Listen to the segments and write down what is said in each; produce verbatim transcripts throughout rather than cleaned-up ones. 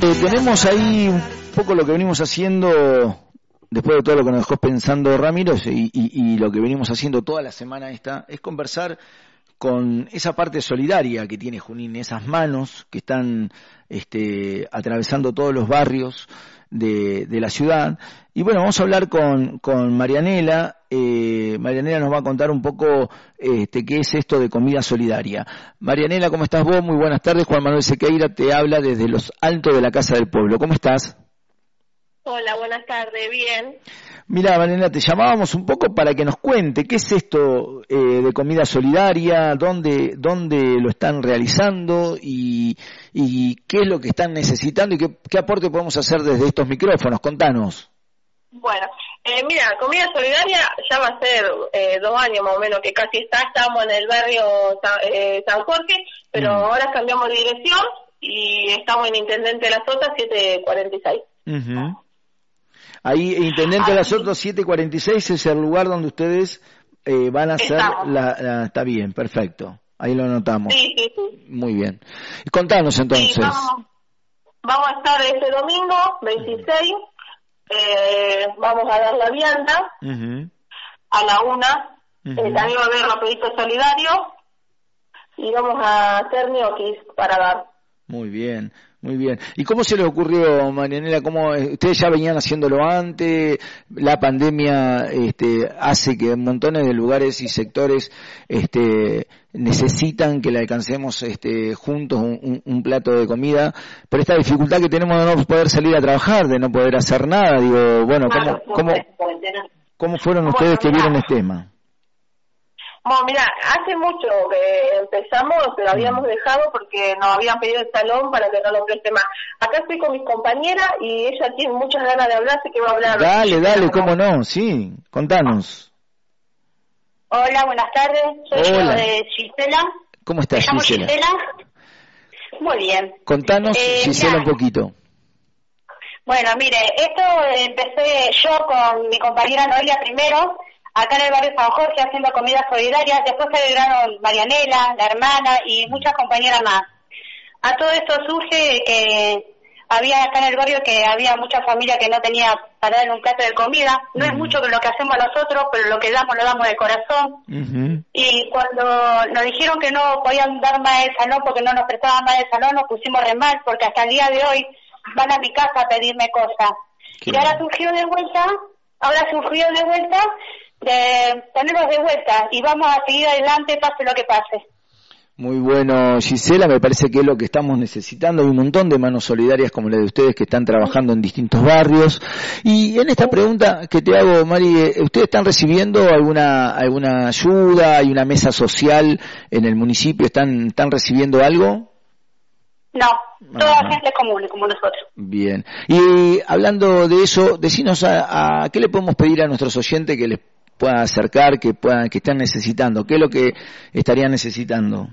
Eh, tenemos ahí un poco lo que venimos haciendo después de todo lo que nos dejó pensando Ramiro y, y, y lo que venimos haciendo toda la semana esta, es conversar con esa parte solidaria que tiene Junín, esas manos que están este, atravesando todos los barrios de, de la ciudad. Y bueno, vamos a hablar con, con Marianela. Eh, Marianela nos va a contar un poco este, qué es esto de comida solidaria. Marianela, ¿cómo estás vos? Muy buenas tardes. Juan Manuel Sequeira te habla desde los altos de la Casa del Pueblo. ¿Cómo estás? Hola, buenas tardes, bien. Mira, Marianela, te llamábamos un poco para que nos cuente qué es esto eh, de comida solidaria, dónde, dónde lo están realizando y, y qué es lo que están necesitando y qué, qué aporte podemos hacer desde estos micrófonos. Contanos. Bueno, eh, mira, comida solidaria ya va a ser eh, dos años más o menos que casi está, estamos en el barrio San, eh, San Jorge, pero mm. ahora cambiamos de dirección y estamos en Intendente de las Sotas siete cuarenta y seis. Uh-huh. Ahí, Intendente de las Otras siete cuarenta y seis es el lugar donde ustedes eh, van a hacer la, la... Está bien, perfecto. Ahí lo anotamos. Sí, sí, sí. Muy bien. Contanos entonces. Sí, vamos, vamos a estar este domingo, veintiséis. Eh, vamos a dar la vianda uh-huh. a la una. Uh-huh. Eh, también va a haber rapidito solidario. Y vamos a hacer ñoquis para dar. Muy bien. Muy bien. ¿Y cómo se les ocurrió, Marianela? ¿Cómo ustedes ya venían haciéndolo antes? La pandemia este, hace que montones de lugares y sectores este, necesitan que le alcancemos este, juntos un, un, un plato de comida. Pero esta dificultad que tenemos de no poder salir a trabajar, de no poder hacer nada, digo, bueno, ¿cómo, cómo, cómo fueron ustedes que vieron este tema? Bueno, mira, hace mucho que empezamos, pero habíamos dejado porque nos habían pedido el salón para que no lo preste más. Acá estoy con mis compañeras y ella tiene muchas ganas de hablar, así que va a hablar. Dale, dale, cómo no, sí, contanos. Hola, buenas tardes, soy Hola. yo de Gisela. ¿Cómo estás, Gisela? Gisela? Muy bien. Contanos, eh, Gisela, mira, un poquito. Bueno, mire, esto empecé yo con mi compañera Noelia primero, acá en el barrio San Jorge haciendo comida solidaria, después se agregaron Marianela, la hermana y muchas compañeras más. A todo esto surge que había acá en el barrio que había mucha familia que no tenía para dar un plato de comida. No uh-huh. es mucho lo que hacemos nosotros, pero lo que damos lo damos de corazón. Uh-huh. Y cuando nos dijeron que no podían dar más de salón porque no nos prestaban más de salón, nos pusimos re mal porque hasta el día de hoy van a mi casa a pedirme cosas. Qué y ahora surgió de vuelta, ahora surgió de vuelta de tenerlos de vuelta y vamos a seguir adelante pase lo que pase. Muy bueno, Gisela, me parece que es lo que estamos necesitando. Hay un montón de manos solidarias como la de ustedes que están trabajando en distintos barrios. Y en esta pregunta que te hago, Mari, ¿ustedes están recibiendo alguna alguna ayuda? ¿Hay una mesa social en el municipio? ¿Están, están recibiendo algo? No, toda Ajá. gente común, como nosotros. Bien. Y hablando de eso, decinos a, a qué le podemos pedir a nuestros oyentes que les puedan acercar, que puedan, que están necesitando. ¿Qué es lo que estarían necesitando?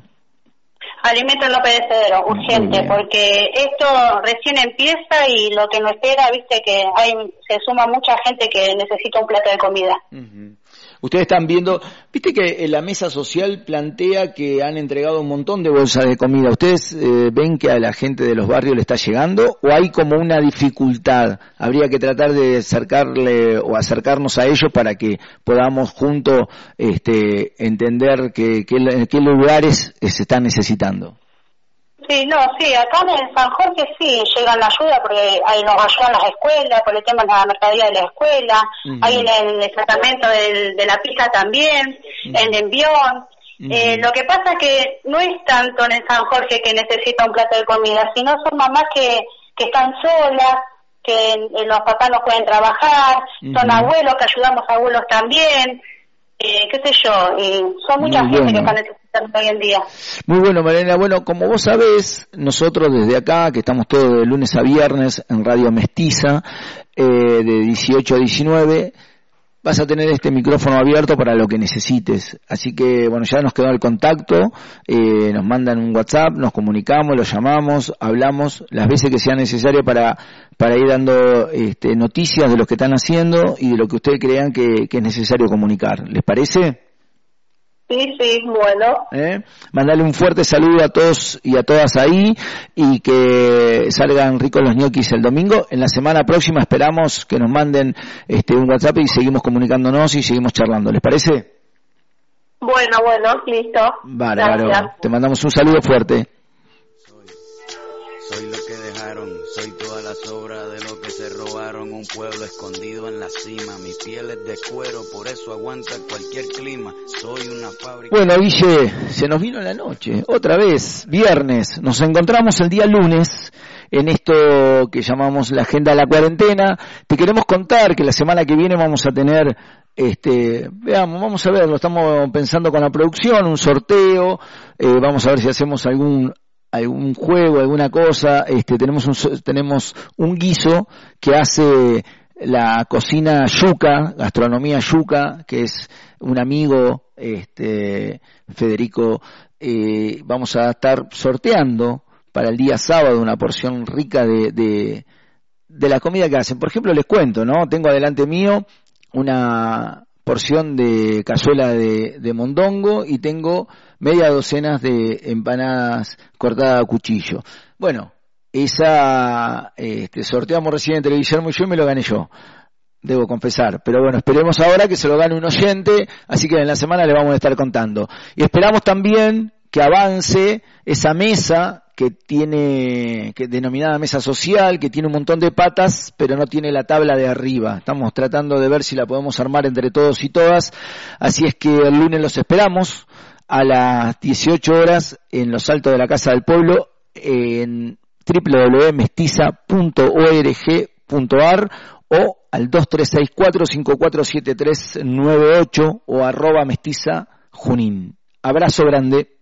Alimento no perecedero, urgente, porque esto recién empieza y lo que nos espera, viste que hay se suma mucha gente que necesita un plato de comida. Uh-huh. Ustedes están viendo, viste que la mesa social plantea que han entregado un montón de bolsas de comida. ¿Ustedes eh, ven que a la gente de los barrios le está llegando o hay como una dificultad? Habría que tratar de acercarle o acercarnos a ellos para que podamos juntos este, entender que, que, en qué lugares se están necesitando. Sí, no, sí, acá en San Jorge sí llegan la ayuda porque ahí nos ayudan las escuelas, por el tema de la mercadería de la escuela, uh-huh. ahí en el departamento del, de la pizza también, uh-huh. en Envión. Uh-huh. Eh, lo que pasa es que no es tanto en el San Jorge que necesita un plato de comida, sino son mamás que, que están solas, que eh, los papás no pueden trabajar, uh-huh. son abuelos que ayudamos a abuelos también. Eh, qué sé yo, eh, son muchas gente bueno. que están necesitando hoy en día. Muy bueno, Mariana. Bueno, como vos sabés, nosotros desde acá, que estamos todos de lunes a viernes en Radio Mestiza, eh, de dieciocho a diecinueve, vas a tener este micrófono abierto para lo que necesites. Así que, bueno, ya nos quedó el contacto, eh, nos mandan un WhatsApp, nos comunicamos, lo llamamos, hablamos las veces que sea necesario para para ir dando este, noticias de lo que están haciendo y de lo que ustedes crean que, que es necesario comunicar. ¿Les parece? Sí, sí, bueno. ¿Eh? Mandale un fuerte saludo a todos y a todas ahí y que salgan ricos los ñoquis el domingo. En la semana próxima esperamos que nos manden este un WhatsApp y seguimos comunicándonos y seguimos charlando. ¿Les parece? Bueno, bueno, listo. Bárbaro. Te mandamos un saludo fuerte. Soy lo que dejaron, soy toda la sobra de lo que se robaron, un pueblo escondido en la cima, mi piel es de cuero, por eso aguanta cualquier clima, soy una fábrica. Bueno, Guille, se nos vino la noche, otra vez, viernes, nos encontramos el día lunes en esto que llamamos la agenda de la cuarentena. Te queremos contar que la semana que viene vamos a tener, este, veamos, vamos a ver, lo estamos pensando con la producción, un sorteo, eh, vamos a ver si hacemos algún algún juego, alguna cosa. Este, tenemos un tenemos un guiso que hace la cocina Yuca, gastronomía Yuca, que es un amigo, este, Federico. Eh, vamos a estar sorteando para el día sábado una porción rica de, de de la comida que hacen. Por ejemplo, les cuento, ¿no? Tengo adelante mío una porción de cazuela de, de mondongo y tengo media docena de empanadas cortadas a cuchillo. Bueno, esa este, sorteamos recién en televisión muy yo y me lo gané yo, debo confesar. Pero bueno, esperemos ahora que se lo gane un oyente, así que en la semana le vamos a estar contando. Y esperamos también que avance esa mesa que tiene, que denominada mesa social, que tiene un montón de patas, pero no tiene la tabla de arriba. Estamos tratando de ver si la podemos armar entre todos y todas, así es que el lunes los esperamos a las dieciocho horas en los altos de la Casa del Pueblo, en doble u doble u doble u punto mestiza punto org punto a r o al dos tres seis cuatro cinco cuatro siete tres nueve ocho o arroba mestiza junín. Abrazo grande.